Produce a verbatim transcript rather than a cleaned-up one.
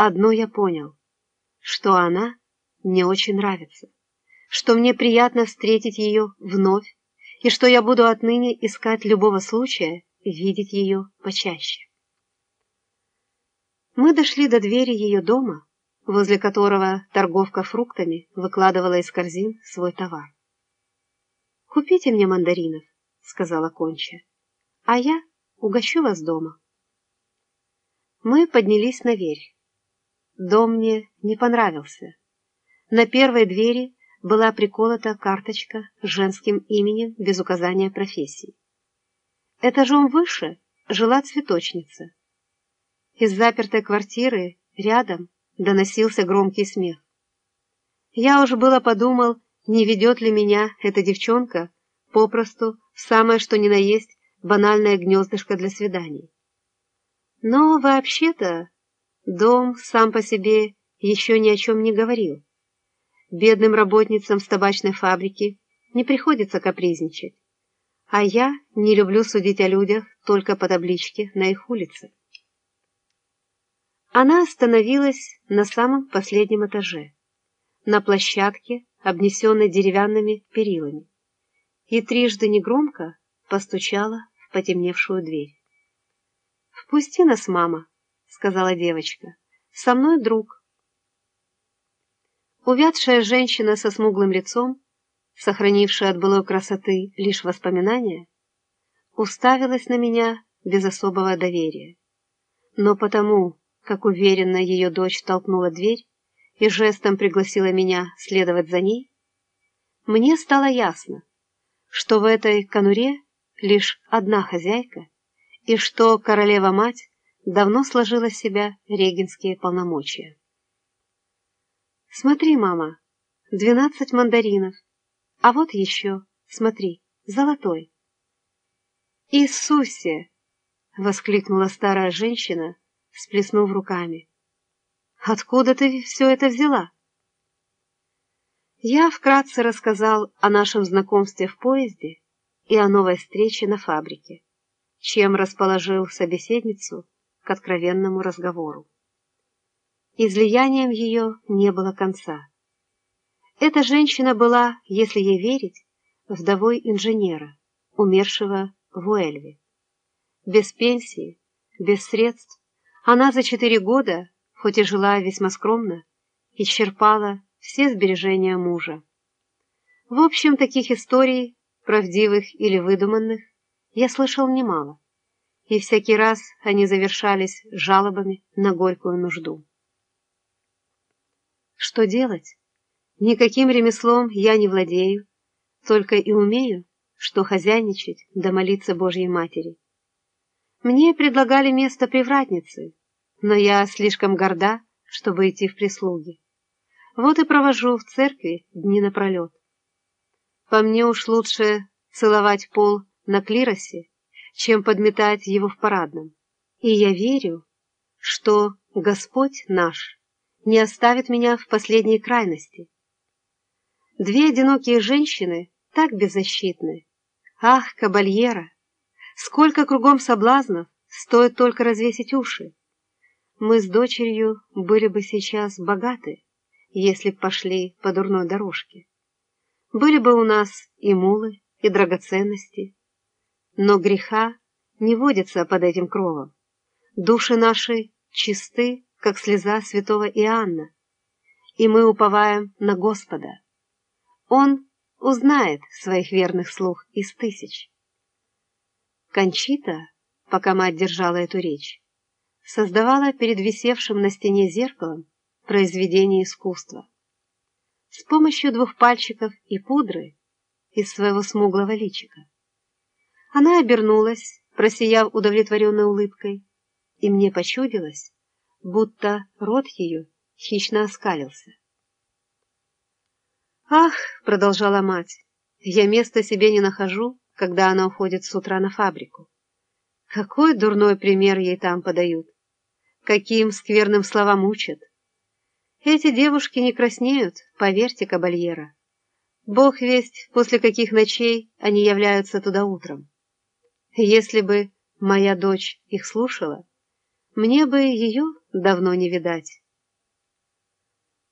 Одно я понял, что она мне очень нравится, что мне приятно встретить ее вновь, и что я буду отныне искать любого случая видеть ее почаще. Мы дошли до двери ее дома, возле которого торговка фруктами выкладывала из корзин свой товар. «Купите мне мандаринов», — сказала Конча, — «а я угощу вас дома». Мы поднялись наверх. Дом мне не понравился. На первой двери была приколота карточка с женским именем без указания профессии. Этажом выше жила цветочница. Из запертой квартиры рядом доносился громкий смех. Я уж было подумал, не ведет ли меня эта девчонка попросту в самое что ни на есть банальное гнездышко для свиданий. Но вообще-то дом сам по себе еще ни о чем не говорил. Бедным работницам с табачной фабрики не приходится капризничать, а я не люблю судить о людях только по табличке на их улице. Она остановилась на самом последнем этаже, на площадке, обнесенной деревянными перилами, и трижды негромко постучала в потемневшую дверь. «Впусти нас, мама», — сказала девочка, — «со мной друг». Увядшая женщина со смуглым лицом, сохранившая от былой красоты лишь воспоминания, уставилась на меня без особого доверия. Но потому, как уверенно ее дочь толкнула дверь и жестом пригласила меня следовать за ней, мне стало ясно, что в этой конуре лишь одна хозяйка и что королева-мать давно сложила с себя регенские полномочия. «Смотри, мама, двенадцать мандаринов, а вот еще, смотри, золотой». «Иисусе!» — воскликнула старая женщина, всплеснув руками. «Откуда ты все это взяла?» Я вкратце рассказал о нашем знакомстве в поезде и о новой встрече на фабрике, чем расположил собеседницу к откровенному разговору. Излиянием ее не было конца. Эта женщина была, если ей верить, вдовой инженера, умершего в Уэльве. Без пенсии, без средств, она за четыре года, хоть и жила весьма скромно, исчерпала все сбережения мужа. В общем, таких историй, правдивых или выдуманных, я слышал немало, и всякий раз они завершались жалобами на горькую нужду. Что делать? Никаким ремеслом я не владею, только и умею, что хозяйничать да молиться Божьей Матери. Мне предлагали место привратницы, но я слишком горда, чтобы идти в прислуги. Вот и провожу в церкви дни напролет. По мне уж лучше целовать пол на клиросе, чем подметать его в парадном. И я верю, что Господь наш не оставит меня в последней крайности. Две одинокие женщины так беззащитны. Ах, кабальера! Сколько кругом соблазнов, стоит только развесить уши. Мы с дочерью были бы сейчас богаты, если б пошли по дурной дорожке. Были бы у нас и мулы, и драгоценности. Но греха не водится под этим кровом. Души наши чисты, как слеза святого Иоанна, и мы уповаем на Господа. Он узнает своих верных слуг из тысяч. Кончита, пока мать держала эту речь, создавала перед висевшим на стене зеркалом произведение искусства. С помощью двух пальчиков и пудры из своего смуглого личика. Она обернулась, просияв удовлетворенной улыбкой, и мне почудилось, будто рот ее хищно оскалился. «Ах!» — продолжала мать, — «я места себе не нахожу, когда она уходит с утра на фабрику. Какой дурной пример ей там подают! Каким скверным словам учат! Эти девушки не краснеют, поверьте, кабальера. Бог весть, после каких ночей они являются туда утром. Если бы моя дочь их слушала, мне бы ее давно не видать».